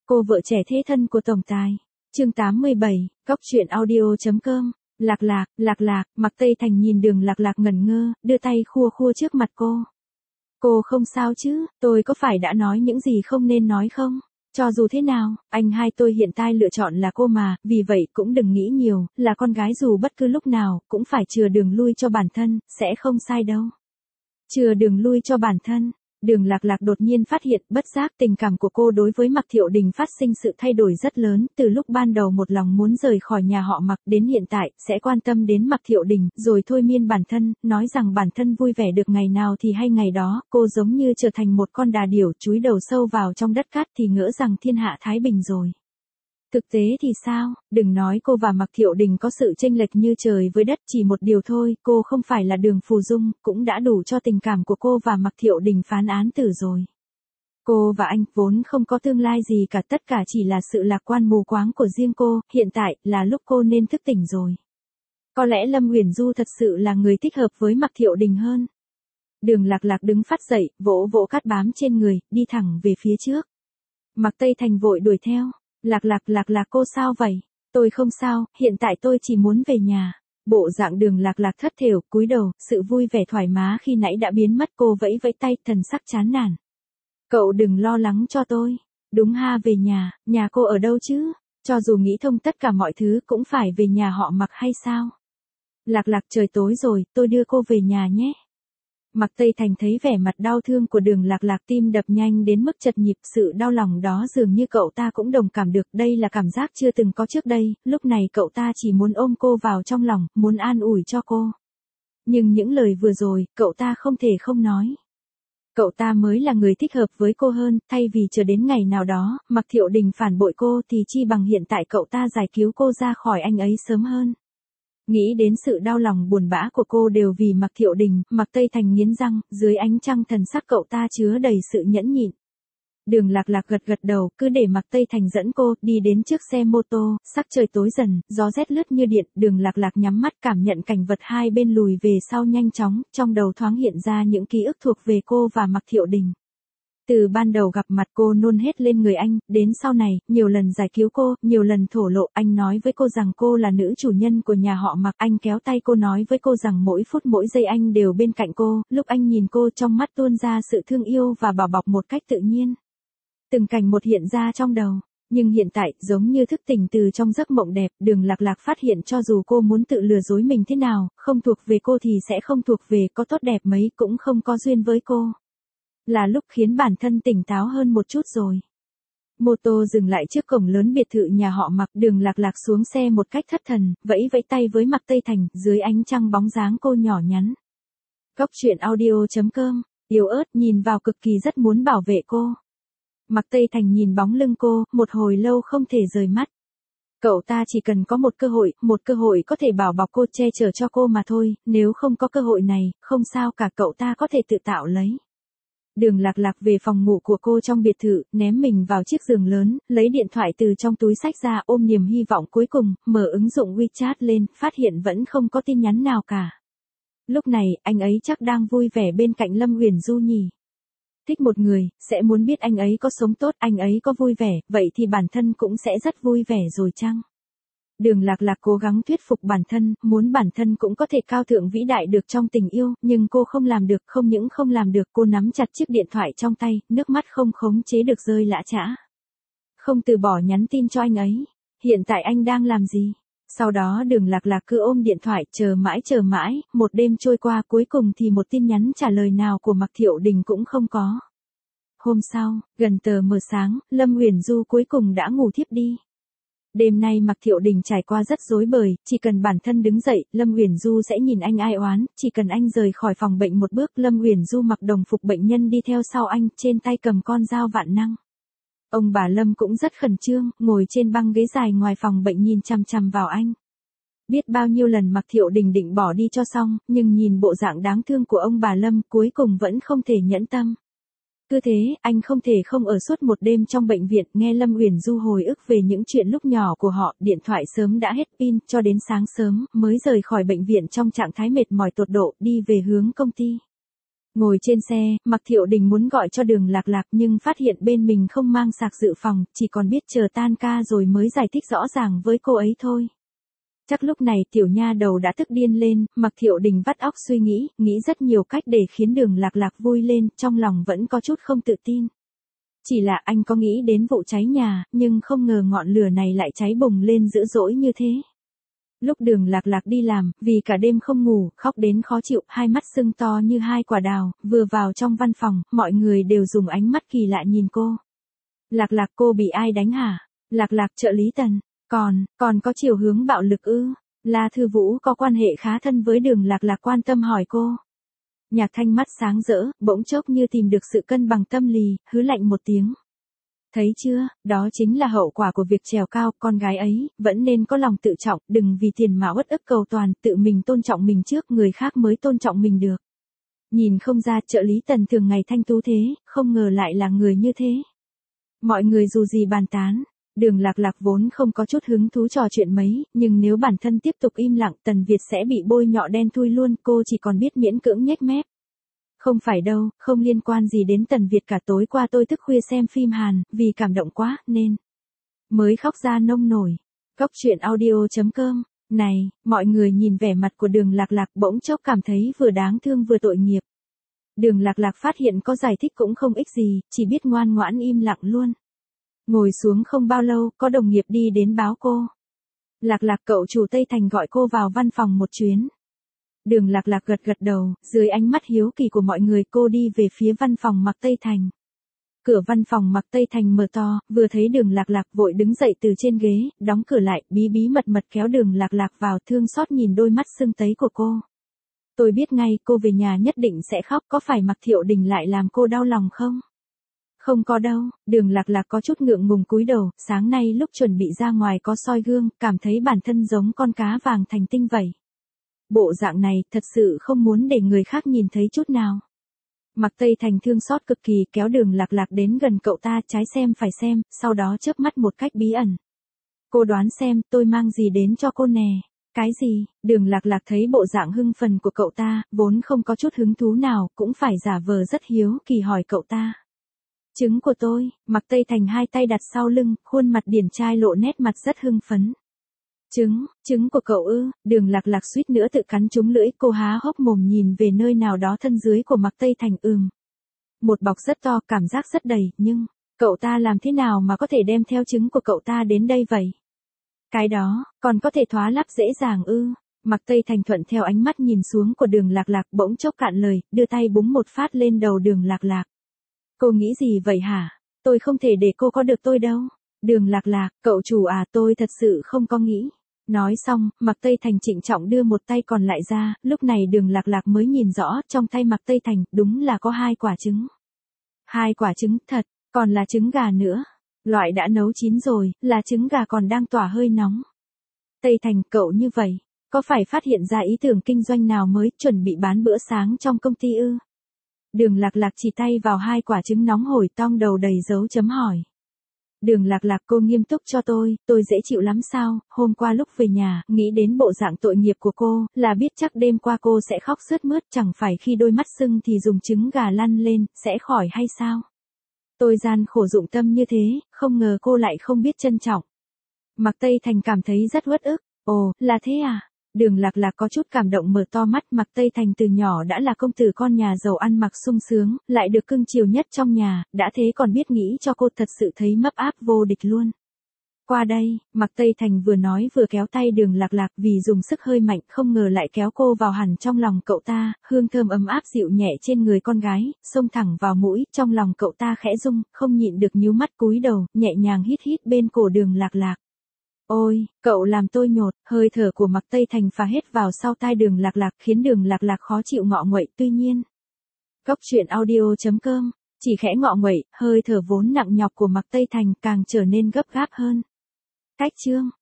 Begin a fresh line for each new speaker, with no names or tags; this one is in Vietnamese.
Cô vợ trẻ thế thân của tổng tài. Chương 87, Cóc truyện audio.com. Lạc lạc, Mạc Tây Thành nhìn Đường Lạc Lạc ngẩn ngơ, đưa tay khua khua trước mặt cô. Cô không sao chứ, tôi có phải đã nói những gì không nên nói không? Cho dù thế nào, anh hai tôi hiện tại lựa chọn là cô mà, vì vậy cũng đừng nghĩ nhiều, là con gái dù bất cứ lúc nào, cũng phải chừa đường lui cho bản thân, sẽ không sai đâu. Chừa đường lui cho bản thân. Đường Lạc Lạc đột nhiên phát hiện bất giác tình cảm của cô đối với Mạc Thiệu Đình phát sinh sự thay đổi rất lớn, từ lúc ban đầu một lòng muốn rời khỏi nhà họ Mạc đến hiện tại sẽ quan tâm đến Mạc Thiệu Đình, rồi thôi miên bản thân, nói rằng bản thân vui vẻ được ngày nào thì hay ngày đó, cô giống như trở thành một con đà điểu chúi đầu sâu vào trong đất cát thì ngỡ rằng thiên hạ thái bình rồi. Thực tế thì sao, đừng nói cô và Mạc Thiệu Đình có sự chênh lệch như trời với đất, chỉ một điều thôi, cô không phải là Đường Phù Dung, cũng đã đủ cho tình cảm của cô và Mạc Thiệu Đình phán án tử rồi. Cô và anh vốn không có tương lai gì cả, tất cả chỉ là sự lạc quan mù quáng của riêng cô, hiện tại là lúc cô nên thức tỉnh rồi. Có lẽ Lâm Uyển Du thật sự là người thích hợp với Mạc Thiệu Đình hơn. Đường Lạc Lạc đứng phát dậy, vỗ vỗ cát bám trên người, đi thẳng về phía trước. Mạc Tây Thành vội đuổi theo. Lạc Lạc cô sao vậy? Tôi không sao, hiện tại tôi chỉ muốn về nhà. Bộ dạng Đường Lạc Lạc thất thểu, cúi đầu, sự vui vẻ thoải mái khi nãy đã biến mất, cô vẫy vẫy tay, thần sắc chán nản. Cậu đừng lo lắng cho tôi. Đúng ha, về nhà cô ở đâu chứ? Cho dù nghĩ thông tất cả mọi thứ cũng phải về nhà họ Mạc hay sao? Lạc Lạc, trời tối rồi, tôi đưa cô về nhà nhé. Mạc Tây Thành thấy vẻ mặt đau thương của Đường Lạc Lạc, tim đập nhanh đến mức chật nhịp, sự đau lòng đó dường như cậu ta cũng đồng cảm được, đây là cảm giác chưa từng có trước đây, lúc này cậu ta chỉ muốn ôm cô vào trong lòng, muốn an ủi cho cô. Nhưng những lời vừa rồi, cậu ta không thể không nói. Cậu ta mới là người thích hợp với cô hơn, thay vì chờ đến ngày nào đó, Mạc Thiệu Đình phản bội cô thì chi bằng hiện tại cậu ta giải cứu cô ra khỏi anh ấy sớm hơn. Nghĩ đến sự đau lòng buồn bã của cô đều vì Mạc Thiệu Đình, Mạc Tây Thành nghiến răng, dưới ánh trăng thần sắc cậu ta chứa đầy sự nhẫn nhịn. Đường Lạc Lạc gật đầu, cứ để Mạc Tây Thành dẫn cô, đi đến trước xe mô tô, sắc trời tối dần, gió rét lướt như điện, Đường Lạc Lạc nhắm mắt cảm nhận cảnh vật hai bên lùi về sau nhanh chóng, trong đầu thoáng hiện ra những ký ức thuộc về cô và Mạc Thiệu Đình. Từ ban đầu gặp mặt cô nôn hết lên người anh, đến sau này, nhiều lần giải cứu cô, nhiều lần thổ lộ, anh nói với cô rằng cô là nữ chủ nhân của nhà họ Mạc, anh kéo tay cô nói với cô rằng mỗi phút mỗi giây anh đều bên cạnh cô, lúc anh nhìn cô trong mắt tuôn ra sự thương yêu và bảo bọc một cách tự nhiên. Từng cảnh một hiện ra trong đầu. Nhưng hiện tại, giống như thức tỉnh từ trong giấc mộng đẹp, Đường Lạc Lạc phát hiện cho dù cô muốn tự lừa dối mình thế nào, không thuộc về cô thì sẽ không thuộc về, có tốt đẹp mấy cũng không có duyên với cô. Là lúc khiến bản thân tỉnh táo hơn một chút rồi. Mô tô dừng lại trước cổng lớn biệt thự nhà họ Mạc, Đường Lạc Lạc xuống xe một cách thất thần, vẫy vẫy tay với Mạc Tây Thành, dưới ánh trăng bóng dáng cô nhỏ nhắn. Cóc truyện audio.com, yếu ớt nhìn vào cực kỳ rất muốn bảo vệ cô. Mạc Tây Thành nhìn bóng lưng cô, một hồi lâu không thể rời mắt. Cậu ta chỉ cần có một cơ hội có thể bảo bọc cô, che chở cho cô mà thôi, nếu không có cơ hội này, không sao cả, cậu ta có thể tự tạo lấy. Đường Lạc Lạc về phòng ngủ của cô trong biệt thự, ném mình vào chiếc giường lớn, lấy điện thoại từ trong túi xách ra, ôm niềm hy vọng cuối cùng, mở ứng dụng WeChat lên, phát hiện vẫn không có tin nhắn nào cả. Lúc này, anh ấy chắc đang vui vẻ bên cạnh Lâm Uyển Du nhỉ. Thích một người, sẽ muốn biết anh ấy có sống tốt, anh ấy có vui vẻ, vậy thì bản thân cũng sẽ rất vui vẻ rồi chăng? Đường Lạc Lạc cố gắng thuyết phục bản thân, muốn bản thân cũng có thể cao thượng vĩ đại được trong tình yêu, nhưng cô không làm được, không những không làm được, cô nắm chặt chiếc điện thoại trong tay, nước mắt không khống chế được rơi lã chã. Không từ bỏ nhắn tin cho anh ấy. Hiện tại anh đang làm gì? Sau đó Đường Lạc Lạc cứ ôm điện thoại, chờ mãi, một đêm trôi qua, cuối cùng thì một tin nhắn trả lời nào của Mạc Thiệu Đình cũng không có. Hôm sau, gần tờ mờ sáng, Lâm Uyển Du cuối cùng đã ngủ thiếp đi. Đêm nay Mạc Thiệu Đình trải qua rất rối bời, chỉ cần bản thân đứng dậy, Lâm Uyển Du sẽ nhìn anh ai oán, chỉ cần anh rời khỏi phòng bệnh một bước, Lâm Uyển Du mặc đồng phục bệnh nhân đi theo sau anh, trên tay cầm con dao vạn năng. Ông bà Lâm cũng rất khẩn trương, ngồi trên băng ghế dài ngoài phòng bệnh nhìn chằm chằm vào anh. Biết bao nhiêu lần Mạc Thiệu Đình định bỏ đi cho xong, nhưng nhìn bộ dạng đáng thương của ông bà Lâm, cuối cùng vẫn không thể nhẫn tâm. Cứ thế, anh không thể không ở suốt một đêm trong bệnh viện, nghe Lâm Uyển Du hồi ức về những chuyện lúc nhỏ của họ, điện thoại sớm đã hết pin, cho đến sáng sớm, mới rời khỏi bệnh viện trong trạng thái mệt mỏi tột độ, đi về hướng công ty. Ngồi trên xe, Mạc Thiệu Đình muốn gọi cho Đường Lạc Lạc nhưng phát hiện bên mình không mang sạc dự phòng, chỉ còn biết chờ tan ca rồi mới giải thích rõ ràng với cô ấy thôi. Chắc lúc này tiểu nha đầu đã tức điên lên, Mạc Thiệu Đình vắt óc suy nghĩ rất nhiều cách để khiến Đường Lạc Lạc vui lên, trong lòng vẫn có chút không tự tin. Chỉ là anh có nghĩ đến vụ cháy nhà, nhưng không ngờ ngọn lửa này lại cháy bùng lên dữ dội như thế. Lúc Đường Lạc Lạc đi làm, vì cả đêm không ngủ, khóc đến khó chịu, hai mắt sưng to như hai quả đào, vừa vào trong văn phòng, mọi người đều dùng ánh mắt kỳ lạ nhìn cô. Lạc Lạc, cô bị ai đánh hả? Lạc Lạc, trợ lý Tần, còn có chiều hướng bạo lực ư? La Thư Vũ có quan hệ khá thân với Đường Lạc Lạc quan tâm hỏi cô. Nhạc Thanh mắt sáng rỡ, bỗng chốc như tìm được sự cân bằng tâm lý, hứ lạnh một tiếng. Thấy chưa, đó chính là hậu quả của việc trèo cao, con gái ấy, vẫn nên có lòng tự trọng, đừng vì tiền mà uất ức cầu toàn, tự mình tôn trọng mình trước, người khác mới tôn trọng mình được. Nhìn không ra trợ lý Tần thường ngày thanh tú thế, không ngờ lại là người như thế. Mọi người dù gì bàn tán, Đường Lạc Lạc vốn không có chút hứng thú trò chuyện mấy, nhưng nếu bản thân tiếp tục im lặng Tần Việt sẽ bị bôi nhọ đen thui luôn, cô chỉ còn biết miễn cưỡng nhếch mép. Không phải đâu, không liên quan gì đến Tần Việt cả, tối qua tôi thức khuya xem phim Hàn, vì cảm động quá, nên mới khóc ra nông nổi. Góc truyện audio.com. Này, mọi người nhìn vẻ mặt của Đường Lạc Lạc bỗng chốc cảm thấy vừa đáng thương vừa tội nghiệp. Đường Lạc Lạc phát hiện có giải thích cũng không ích gì, chỉ biết ngoan ngoãn im lặng luôn. Ngồi xuống không bao lâu, có đồng nghiệp đi đến báo cô. Lạc Lạc, cậu chủ Tây Thành gọi cô vào văn phòng một chuyến. Đường Lạc Lạc gật gật đầu, dưới ánh mắt hiếu kỳ của mọi người cô đi về phía văn phòng Mạc Tây Thành. Cửa văn phòng Mạc Tây Thành mở to, vừa thấy Đường Lạc Lạc vội đứng dậy từ trên ghế, đóng cửa lại, bí bí mật kéo Đường Lạc Lạc vào, thương xót nhìn đôi mắt sưng tấy của cô. Tôi biết ngay cô về nhà nhất định sẽ khóc, có phải Mạc Thiệu Đình lại làm cô đau lòng không? Không có đâu, Đường Lạc Lạc có chút ngượng ngùng cúi đầu, sáng nay lúc chuẩn bị ra ngoài có soi gương, cảm thấy bản thân giống con cá vàng thành tinh vậy. Bộ dạng này thật sự không muốn để người khác nhìn thấy chút nào. Mạc Tây Thành thương xót cực kỳ, kéo Đường Lạc Lạc đến gần cậu ta, trái xem phải xem, sau đó chớp mắt một cách bí ẩn. Cô đoán xem tôi mang gì đến cho cô nè. Cái gì? Đường Lạc Lạc thấy bộ dạng hưng phấn của cậu ta, vốn không có chút hứng thú nào, cũng phải giả vờ rất hiếu kỳ hỏi cậu ta. Trứng của tôi. Mạc Tây Thành hai tay đặt sau lưng, khuôn mặt điển trai lộ nét mặt rất hưng phấn. Trứng của cậu ư? Đường Lạc Lạc suýt nữa tự cắn trúng lưỡi, cô há hốc mồm nhìn về nơi nào đó thân dưới của Mạc Tây Thành. Một bọc rất to, cảm giác rất đầy, nhưng cậu ta làm thế nào mà có thể đem theo trứng của cậu ta đến đây vậy? Cái đó, còn có thể thoá lắp dễ dàng ư? Mạc Tây Thành thuận theo ánh mắt nhìn xuống của Đường Lạc Lạc, bỗng chốc cạn lời, đưa tay búng một phát lên đầu Đường Lạc Lạc. Cô nghĩ gì vậy hả? Tôi không thể để cô có được tôi đâu. Đường Lạc Lạc, cậu chủ à, tôi thật sự không có nghĩ. Nói xong, Mạc Tây Thành trịnh trọng đưa một tay còn lại ra, lúc này Đường Lạc Lạc mới nhìn rõ, trong tay Mạc Tây Thành, đúng là có 2 quả trứng. 2 quả trứng thật, còn là trứng gà nữa. Loại đã nấu chín rồi, là trứng gà còn đang tỏa hơi nóng. Tây Thành, cậu như vậy, có phải phát hiện ra ý tưởng kinh doanh nào mới, chuẩn bị bán bữa sáng trong công ty ư? Đường Lạc Lạc chỉ tay vào 2 quả trứng nóng hổi, tong đầu đầy dấu chấm hỏi. Đường Lạc Lạc, cô nghiêm túc cho tôi dễ chịu lắm sao? Hôm qua lúc về nhà, nghĩ đến bộ dạng tội nghiệp của cô, là biết chắc đêm qua cô sẽ khóc sướt mướt, chẳng phải khi đôi mắt sưng thì dùng trứng gà lăn lên, sẽ khỏi hay sao? Tôi gian khổ dụng tâm như thế, không ngờ cô lại không biết trân trọng. Mạc Tây Thành cảm thấy rất uất ức. Ồ, là thế à? Đường Lạc Lạc có chút cảm động mở to mắt, Mạc Tây Thành từ nhỏ đã là công tử con nhà giàu ăn mặc sung sướng, lại được cưng chiều nhất trong nhà, đã thế còn biết nghĩ cho cô, thật sự thấy mấp áp vô địch luôn. Qua đây, Mạc Tây Thành vừa nói vừa kéo tay Đường Lạc Lạc, vì dùng sức hơi mạnh, không ngờ lại kéo cô vào hẳn trong lòng cậu ta, hương thơm ấm áp dịu nhẹ trên người con gái, xông thẳng vào mũi, trong lòng cậu ta khẽ rung, không nhịn được nhíu mắt cúi đầu, nhẹ nhàng hít hít bên cổ Đường Lạc Lạc. Ôi, cậu làm tôi nhột, hơi thở của Mạc Tây Thành phả hết vào sau tai Đường Lạc Lạc, khiến Đường Lạc Lạc khó chịu ngọ nguậy, tuy nhiên. Góc truyện audio.com, chỉ khẽ ngọ nguậy, hơi thở vốn nặng nhọc của Mạc Tây Thành càng trở nên gấp gáp hơn. Cách chương.